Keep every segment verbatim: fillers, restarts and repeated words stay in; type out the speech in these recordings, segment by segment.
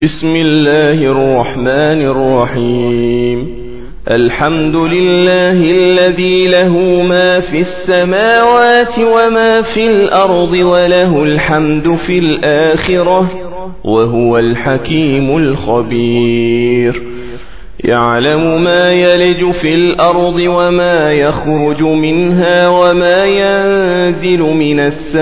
بسم الله الرحمن الرحيم. الحمد لله الذي له ما في السماوات وما في الأرض وله الحمد في الآخرة وهو الحكيم الخبير. يعلم ما يلج في الأرض وما يخرج منها وما ينزل من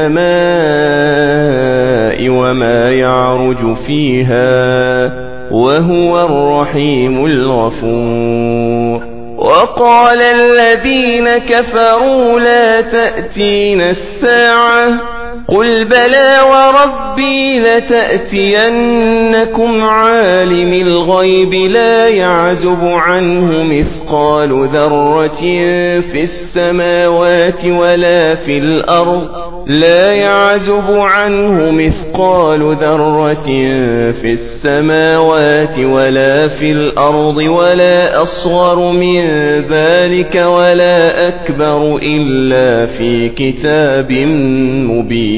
السماء وما يعرج فيها وهو الرحيم الغفور. وقال الذين كفروا لا تأتينا الساعة قل بلى وربي لتأتينكم عالم الغيب لا يعزب عنه مثقال ذرة في السماوات ولا في الأرض لا يعزب عنه مثقال ذرة في السماوات ولا في الأرض ولا أصغر من ذلك ولا أكبر إلا في كتاب مبين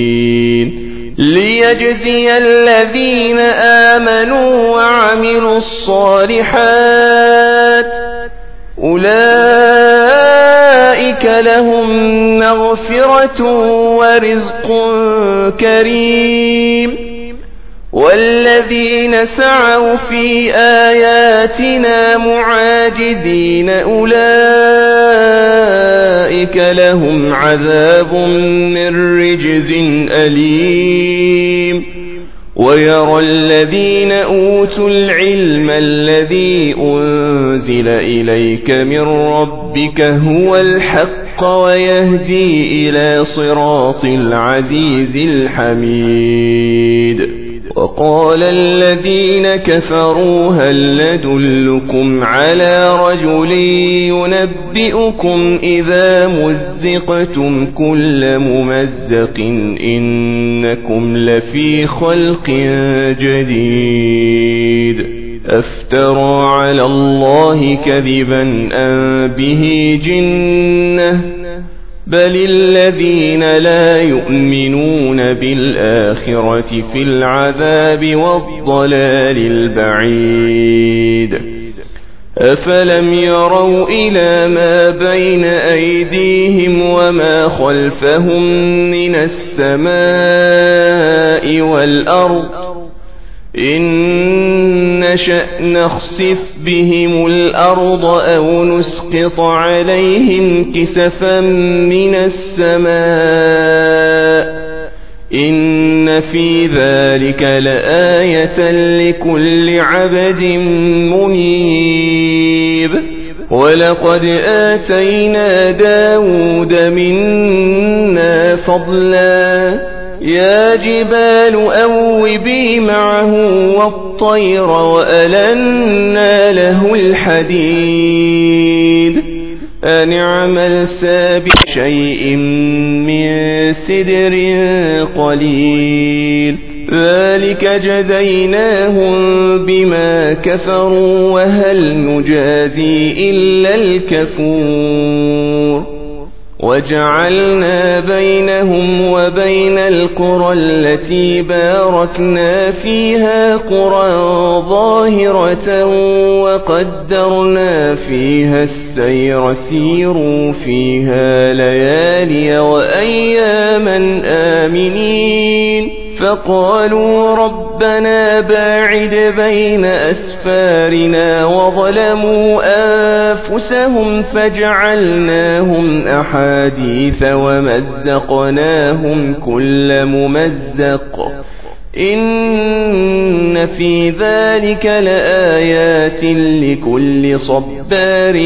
ليجزي الذين آمنوا وعملوا الصالحات أولئك لهم مغفرة ورزق كريم. والذين سعوا في آياتنا معاجزين أولئك لهم عذاب من رجز أليم. ويرى الذين أوتوا العلم الذي أنزل إليك من ربك هو الحق ويهدي إلى صراط العزيز الحميد. وقال الذين كفروا هل ندلكم على رجل ينبئكم إذا مزقتم كل ممزق إنكم لفي خلق جديد أفترى على الله كذبا أم به جنة بل الذين لا يؤمنون بالآخرة في العذاب والضلال البعيد. أفلم يروا إلى ما بين أيديهم وما خلفهم من السماء والأرض إن نشأ نخسف بهم الأرض أو نسقط عليهم كسفا من السماء إن في ذلك لآية لكل عبد منيب. ولقد آتينا داود منا فضلا يا جبال أوبي معه والطير وألنا له الحديد أن اعمل سابق شيء من سدر قليل ذلك جزيناهم بما كفروا وهل نجازي إلا الكفور. وجعلنا بينهم وبين القرى التي باركنا فيها قرى ظاهرة وقدرنا فيها السير سيروا فيها ليالي وأياما آمنين فقالوا ربنا باعد بين أسفارنا وظلموا أنفسهم فجعلناهم أحاديث ومزقناهم كل ممزق إن في ذلك لآيات لكل صبار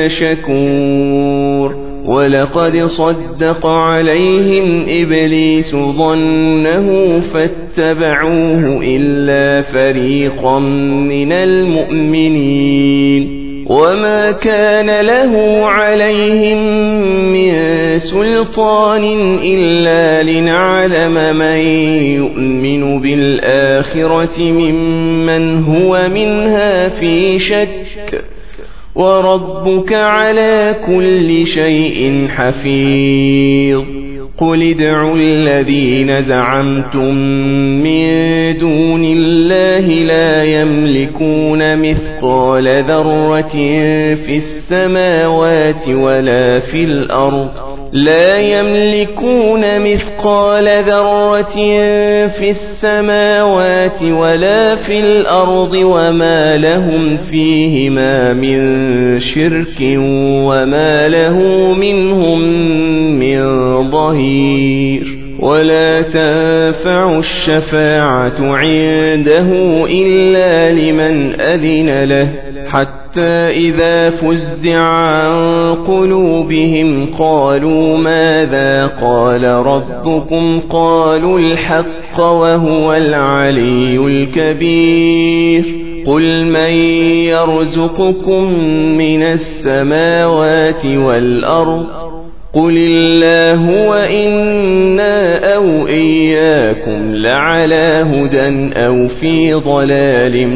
شكور. ولقد صدق عليهم إبليس ظنه فاتبعوه إلا فريقا من المؤمنين وما كان له عليهم من سلطان إلا لنعلم من يؤمن بالآخرة ممن هو منها في شك وربك على كل شيء حفيظ. قل ادعوا الذين زعمتم من دون الله لا يملكون مثقال ذرة في السماوات ولا في الأرض لا يملكون مثقال ذرة في السماوات ولا في الأرض وما لهم فيهما من شرك وما له منهم من ظهير ولا تنفع الشفاعة عنده إلا لمن أذن له حتى إذا فزع عن قلوبهم قالوا ماذا قال ربكم قالوا الحق وهو العلي الكبير قل من يرزقكم من السماوات والأرض قل الله وإنا أو إياكم لعلى هدى أو في ضلال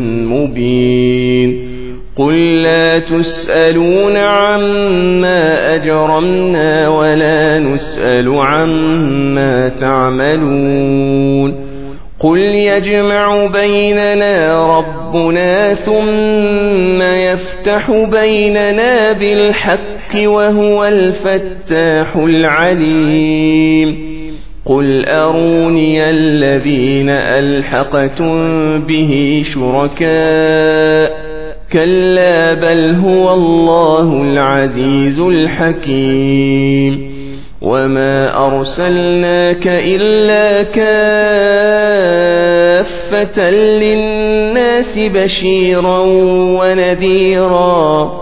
مبين قل لا تسألون عما أجرمنا ولا نسأل عما تعملون قل يجمع بيننا ربنا ثم يفتح بيننا بالحق وهو الفتاح العليم قل أروني الذين ألحقتم به شركاء كلا بل هو الله العزيز الحكيم وما أرسلناك إلا كافة للناس بشيرا ونذيرا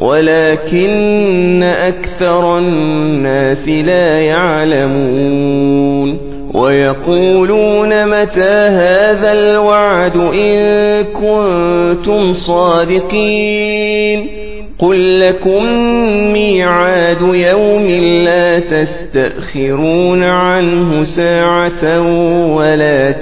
ولكن أكثر الناس لا يعلمون ويقولون متى هذا الوعد إن كنتم صادقين قل لكم ميعاد يوم لا تستأخرون عنه ساعة ولا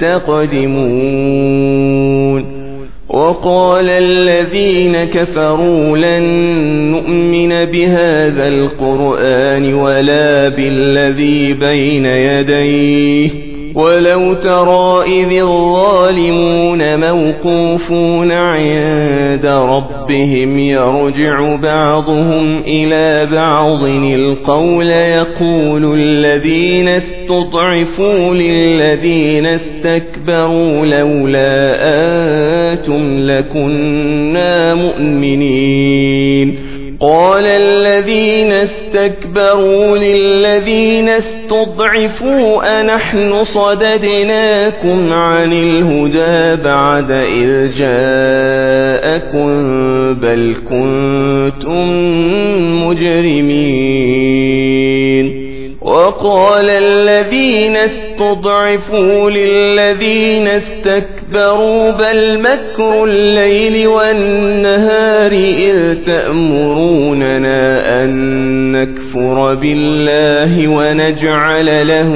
تستقدمون وقال الذين كفروا لن نؤمن بهذا القرآن ولا بالذي بين يديه ولو ترى إذ الظالمون موقوفون عند ربهم يرجع بعضهم إلى بعض القول يقول الذين استضعفوا للذين استكبروا لولا أنتم لكنا مؤمنين قال الذين استكبروا للذين استضعفوا أنحن صددناكم عن الهدى بعد إذ جاءكم بل كنتم مجرمين وقال الذين استضعفوا للذين استكبروا بل مكر الليل والنهار إذ تأمروننا أن نكفر بالله ونجعل له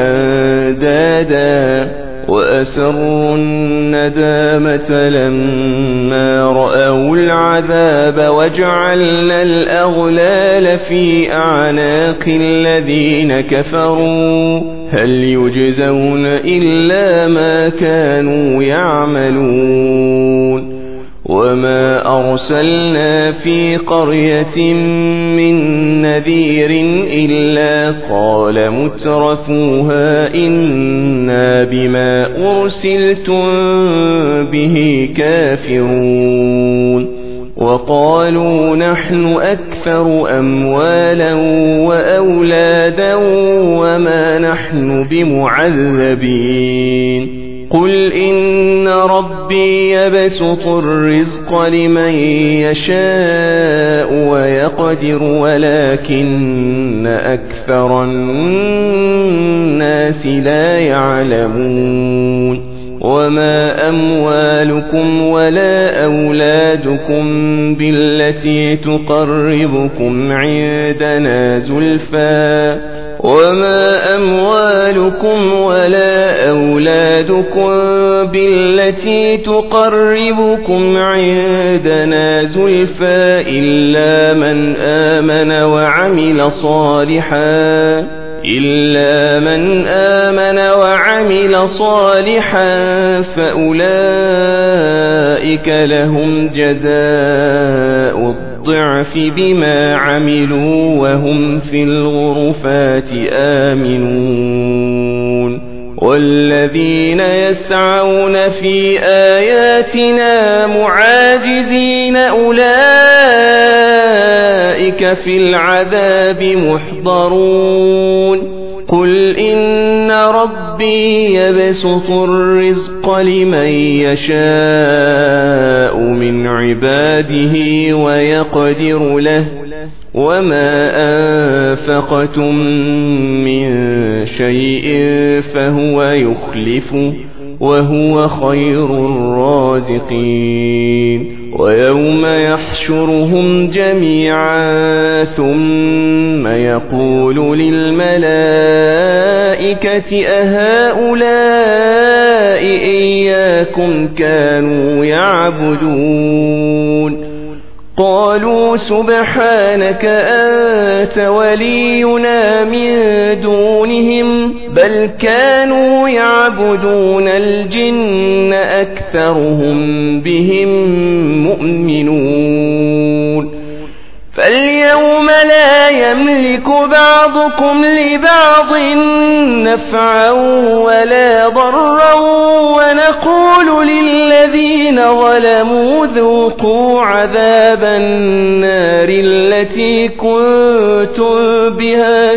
أندادا وأسروا الندامة لما رأوا العذاب وجعلنا الأغلال في أعناق الذين كفروا هل يجزون إلا ما كانوا يعملون وما أرسلنا في قرية من نذير إلا قال مترفوها إنا بما أرسلتم به كافرون وقالوا نحن أكثر أموالا وأولادا وما نحن بمعذبين قل إن ربي يبسط الرزق لمن يشاء ويقدر ولكن أكثر الناس لا يعلمون وما أموالكم ولا أولادكم بالتي تقربكم عندنا زلفى وما أموالكم ولا أولادكم بالتي تقربكم عندنا زلفى إلا من آمن وعمل صالحا إلا من آمن وعمل صالحا فأولئك لهم جزاء الضعف بما عملوا وهم في الغرفات آمنون والذين يسعون في آياتنا معاجزين أولئك في العذاب محضرون قل إن ربي يبسط الرزق لمن يشاء من عباده ويقدر له وما أنفقتم من شيء فهو يخلفه وهو خير الرازقين ويوم يحشرهم جميعا ثم يقول للملائكة أهؤلاء إياكم كانوا يعبدون قالوا سبحانك أنت ولينا من دونهم بل كانوا يعبدون الجن أكثرهم بهم مؤمنون فاليوم لا يملك بعضكم لبعض نفعا ولا ضرا ونقول للذين ظلموا ذوقوا عذاب النار التي كنتم بها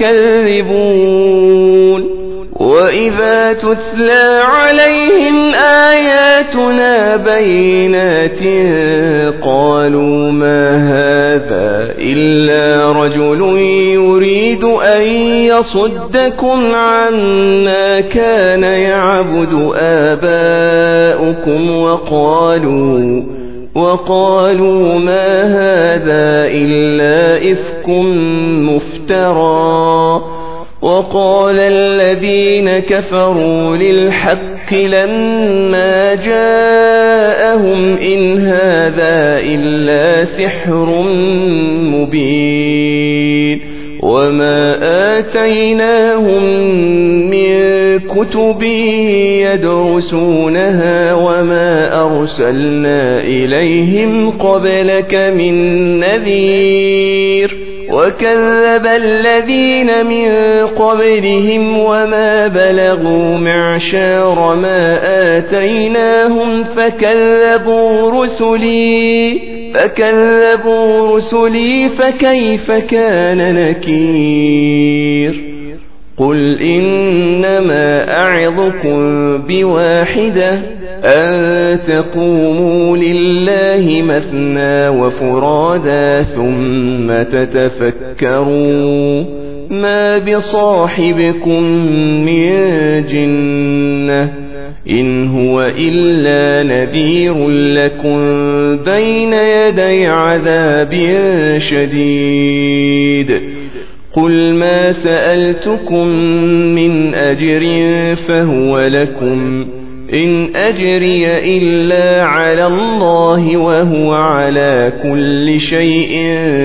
تكذبون وإذا تتلى عليهم آياتنا بينات قالوا ما هذا إلا رجل يريد أن يصدكم عما كان يعبد آباؤكم وقالوا وقالوا ما هذا إلا إفك مفترى وقال الذين كفروا للحق لما جاءهم إن هذا إلا سحر مبين وما آتيناهم من كتب يدرسونها وما أرسلنا إليهم قبلك من نذير وكذب الذين من قبلهم وما بلغوا معشار ما آتيناهم فكذبوا رسلي فكذبوا رسلي فكيف كان نكير قل إنما أعظكم بواحدة أن تقوموا لله مثنى وفرادا ثم تتفكروا ما بصاحبكم من جنة إن هو إلا نذير لكم بين يدي عذاب شديد قل ما سألتكم من أجر فهو لكم إن أجري إلا على الله وهو على كل شيء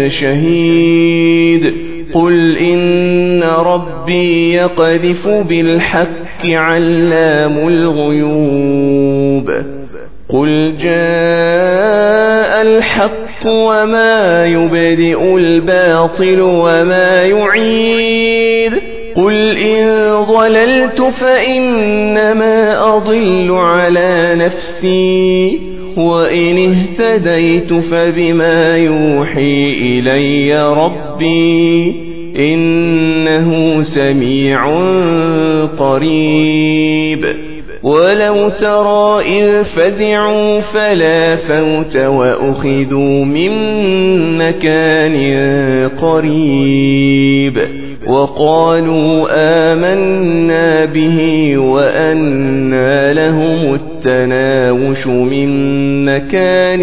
شهيد قل إن ربي يقذف بالحق علام الغيوب قل جاء الحق وما يبدئ الباطل وما يعيد قل إن ضللت فإنما أضل على نفسي وإن اهتديت فبما يوحي إلي ربي إنه سميع قريب ولو ترى إذ فزعوا فلا فوت وأخذوا من مكان قريب وقالوا آمنا به وأنى لهم التناوش من مكان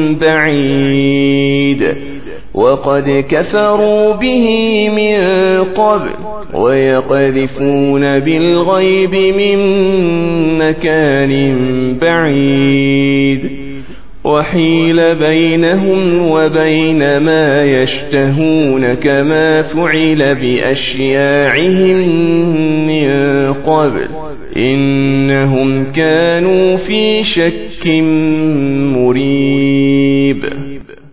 بعيد وقد كفروا به من قبل ويقذفون بالغيب من مكان بعيد وحيل بينهم وبين ما يشتهون كما فعل بأشياعهم من قبل إنهم كانوا في شك مريب.